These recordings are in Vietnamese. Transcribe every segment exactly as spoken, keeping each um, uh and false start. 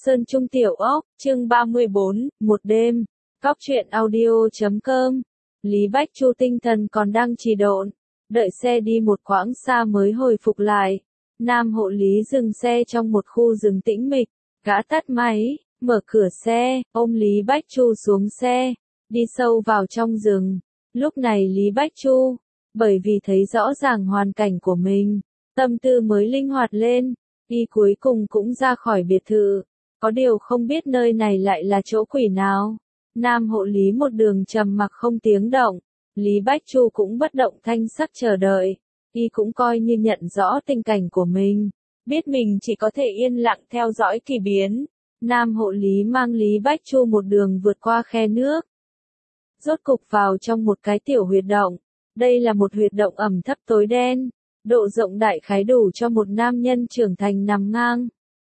Sơn Trung Tiểu Ốc, chương ba mươi bốn, một đêm, Cóc truyện audio chấm com. Lý Bách Chu tinh thần còn đang trì độn, đợi xe đi một quãng xa mới hồi phục lại. Nam hộ lý dừng xe trong một khu rừng tĩnh mịch, gã tắt máy, mở cửa xe, ôm Lý Bách Chu xuống xe, đi sâu vào trong rừng. Lúc này Lý Bách Chu, bởi vì thấy rõ ràng hoàn cảnh của mình, tâm tư mới linh hoạt lên, y cuối cùng cũng ra khỏi biệt thự. Có điều không biết nơi này lại là chỗ quỷ nào. Nam hộ lý một đường trầm mặc không tiếng động, Lý Bách Chu cũng bất động thanh sắc chờ đợi. Y cũng coi như nhận rõ tình cảnh của mình, biết mình chỉ có thể yên lặng theo dõi kỳ biến. Nam hộ lý mang Lý Bách Chu một đường vượt qua khe nước, rốt cục vào trong một cái tiểu huyệt động. Đây là một huyệt động ẩm thấp tối đen, độ rộng đại khái đủ cho một nam nhân trưởng thành nằm ngang.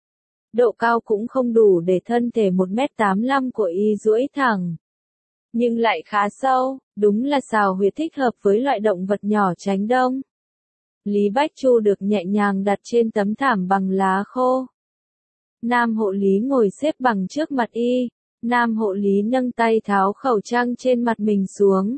Độ cao cũng không đủ để thân thể một mét tám mươi lăm của y duỗi thẳng, nhưng lại khá sâu, đúng là xào huyệt thích hợp với loại động vật nhỏ tránh đông. Lý Bách Chu được nhẹ nhàng đặt trên tấm thảm bằng lá khô. Nam hộ lý ngồi xếp bằng trước mặt y. Nam hộ lý nâng tay tháo khẩu trang trên mặt mình xuống.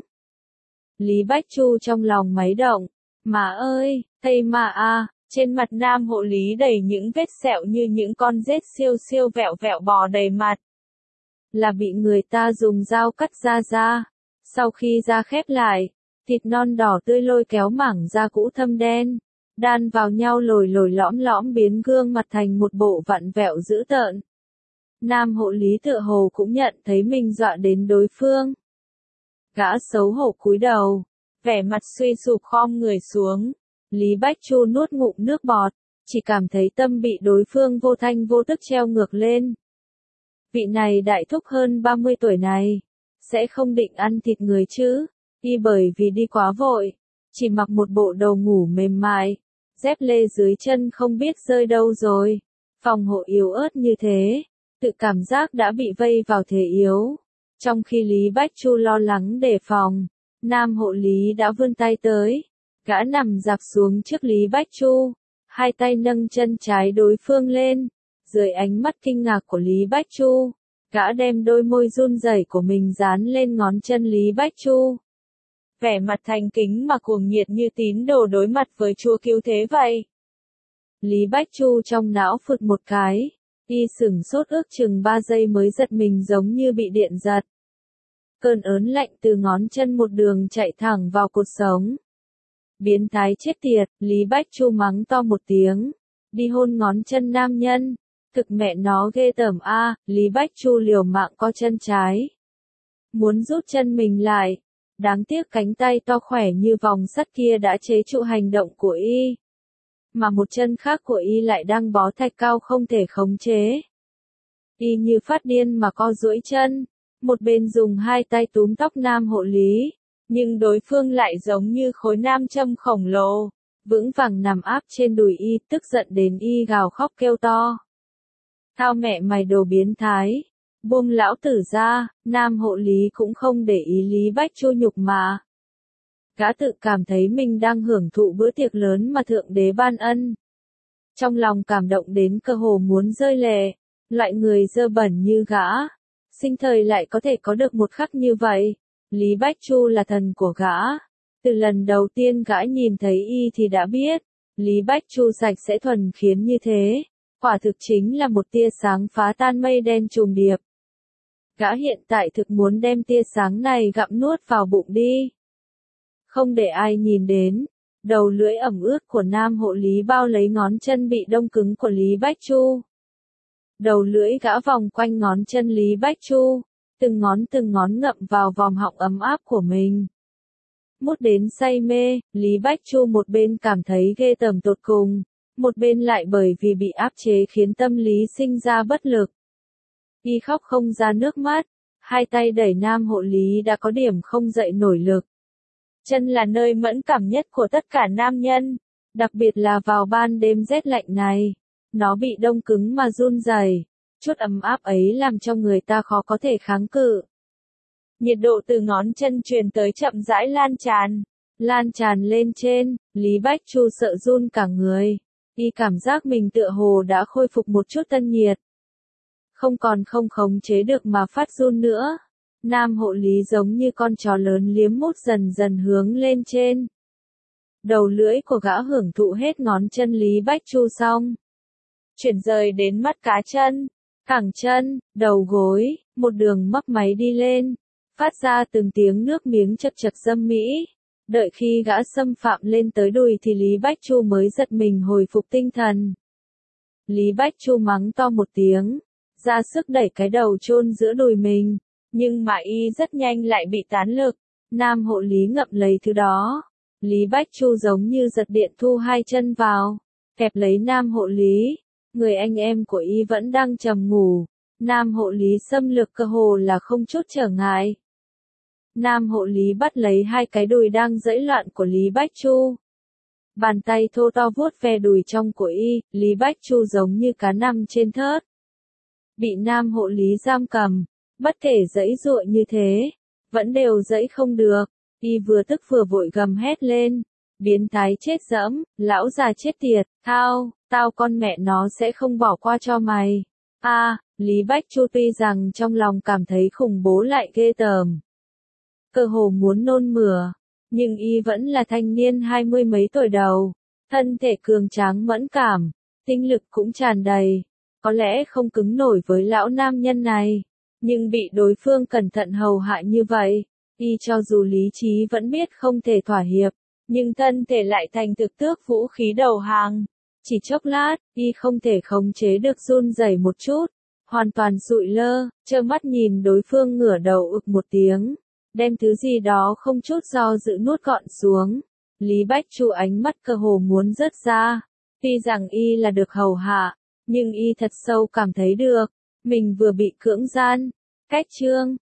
Lý Bách Chu trong lòng máy động. Má ơi, thây mà a, trên mặt nam hộ lý đầy những vết sẹo như những con rết siêu siêu vẹo vẹo bò đầy mặt. Là bị người ta dùng dao cắt da ra. Sau khi da khép lại, thịt non đỏ tươi lôi kéo mảng da cũ thâm đen, đan vào nhau lồi lồi lõm lõm biến gương mặt thành một bộ vặn vẹo dữ tợn. Nam hộ lý tựa hồ cũng nhận thấy mình dọa đến đối phương. Gã xấu hổ cúi đầu, vẻ mặt suy sụp khom người xuống. Lý Bách Chu nuốt ngụm nước bọt, chỉ cảm thấy tâm bị đối phương vô thanh vô tức treo ngược lên. Vị này đại thúc hơn ba mươi tuổi này, sẽ không định ăn thịt người chứ? Y bởi vì đi quá vội, chỉ mặc một bộ đồ ngủ mềm mại, dép lê dưới chân không biết rơi đâu rồi. Phòng hộ yếu ớt như thế, tự cảm giác đã bị vây vào thế yếu. Trong khi Lý Bách Chu lo lắng đề phòng, nam hộ lý đã vươn tay tới. Gã nằm dạp xuống trước Lý Bách Chu, hai tay nâng chân trái đối phương lên. Dưới ánh mắt kinh ngạc của Lý Bách Chu, gã đem đôi môi run rẩy của mình dán lên ngón chân Lý Bách Chu. Vẻ mặt thành kính mà cuồng nhiệt như tín đồ đối mặt với Chúa cứu thế vậy. Lý Bách Chu trong não phụt một cái, y sửng sốt ước chừng ba giây mới giật mình giống như bị điện giật. Cơn ớn lạnh từ ngón chân một đường chạy thẳng vào cột sống. Biến thái chết tiệt, Lý Bách Chu mắng to một tiếng, đi hôn ngón chân nam nhân, thực mẹ nó ghê tởm a. Lý Bách Chu liều mạng co chân trái, muốn rút chân mình lại, đáng tiếc cánh tay to khỏe như vòng sắt kia đã chế trụ hành động của y, mà một chân khác của y lại đang bó thạch cao không thể khống chế. Y như phát điên mà co duỗi chân, một bên dùng hai tay túm tóc nam hộ lý, nhưng đối phương lại giống như khối nam châm khổng lồ, vững vàng nằm áp trên đùi y, tức giận đến y gào khóc kêu to. Thao mẹ mày đồ biến thái, buông lão tử ra. Nam hộ lý cũng không để ý Lý Bách Chu nhục mà. Gã tự cảm thấy mình đang hưởng thụ bữa tiệc lớn mà Thượng Đế ban ân. Trong lòng cảm động đến cơ hồ muốn rơi lệ, loại người dơ bẩn như gã, sinh thời lại có thể có được một khắc như vậy. Lý Bách Chu là thần của gã. Từ lần đầu tiên gã nhìn thấy y thì đã biết, Lý Bách Chu sạch sẽ thuần khiết như thế, quả thực chính là một tia sáng phá tan mây đen trùng điệp. Gã hiện tại thực muốn đem tia sáng này gặm nuốt vào bụng đi. Không để ai nhìn đến, đầu lưỡi ẩm ướt của nam hộ lý bao lấy ngón chân bị đông cứng của Lý Bách Chu. Đầu lưỡi gã vòng quanh ngón chân Lý Bách Chu, từng ngón từng ngón ngậm vào vòng họng ấm áp của mình. Mút đến say mê, Lý Bách Chu một bên cảm thấy ghê tởm tột cùng, một bên lại bởi vì bị áp chế khiến tâm lý sinh ra bất lực. Y khóc không ra nước mắt, hai tay đẩy nam hộ lý đã có điểm không dậy nổi lực. Chân là nơi mẫn cảm nhất của tất cả nam nhân, đặc biệt là vào ban đêm rét lạnh này. Nó bị đông cứng mà run rẩy, chút ấm áp ấy làm cho người ta khó có thể kháng cự. Nhiệt độ từ ngón chân truyền tới chậm rãi lan tràn, lan tràn lên trên, Lý Bách Chu sợ run cả người. Y cảm giác mình tựa hồ đã khôi phục một chút tân nhiệt. không còn không khống chế được mà phát run nữa. Nam hộ lý giống như con chó lớn liếm mút dần dần hướng lên trên. Đầu lưỡi của gã hưởng thụ hết ngón chân Lý Bách Chu xong. Chuyển rời đến mắt cá chân, cẳng chân, đầu gối, một đường mấp máy đi lên, phát ra từng tiếng nước miếng chật chật dâm mỹ. Đợi khi gã xâm phạm lên tới đùi thì Lý Bách Chu mới giật mình hồi phục tinh thần. Lý Bách Chu mắng to một tiếng, ra sức đẩy cái đầu chôn giữa đùi mình, nhưng mà y rất nhanh lại bị tán lực. Nam hộ lý ngậm lấy thứ đó. Lý Bách Chu giống như giật điện thu hai chân vào, kẹp lấy nam hộ lý. Người anh em của y vẫn đang trầm ngủ. Nam hộ lý xâm lược cơ hồ là không chút trở ngại. Nam hộ lý bắt lấy hai cái đùi đang giãy loạn của Lý Bách Chu. Bàn tay thô to vuốt ve đùi trong của y, Lý Bách Chu giống như cá nằm trên thớt. Bị nam hộ lý giam cầm, bất kể giãy giụa như thế, vẫn đều giãy không được. Y vừa tức vừa vội gầm hét lên, biến thái chết dẫm, lão già chết tiệt, thao, tao con mẹ nó sẽ không bỏ qua cho mày. A, à, Lý Bách Chu tuy rằng trong lòng cảm thấy khủng bố lại ghê tởm, cơ hồ muốn nôn mửa, nhưng y vẫn là thanh niên hai mươi mấy tuổi đầu, thân thể cường tráng mẫn cảm, tinh lực cũng tràn đầy, có lẽ không cứng nổi với lão nam nhân này, nhưng bị đối phương cẩn thận hầu hạ như vậy, y cho dù lý trí vẫn biết không thể thỏa hiệp, nhưng thân thể lại thành thực tước vũ khí đầu hàng. Chỉ chốc lát, y không thể khống chế được run rẩy một chút, hoàn toàn sụi lơ, trơ mắt nhìn đối phương ngửa đầu ực một tiếng, đem thứ gì đó không chút do dự nuốt gọn xuống. Lý Bách Chu ánh mắt cơ hồ muốn rớt ra, tuy rằng y là được hầu hạ, nhưng y thật sâu cảm thấy được, mình vừa bị cưỡng gian. Cách chương